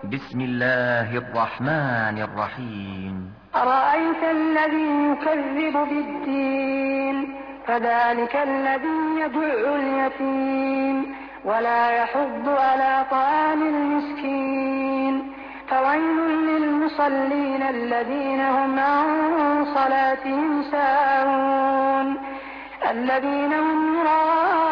بسم الله الرحمن الرحيم. أرأيت الذي يكذب بالدين فذلك الذي يدع اليتيم ولا يحض على طعام المسكين فويل للمصلين الذين هم عن صلاتهم ساهون الذين هم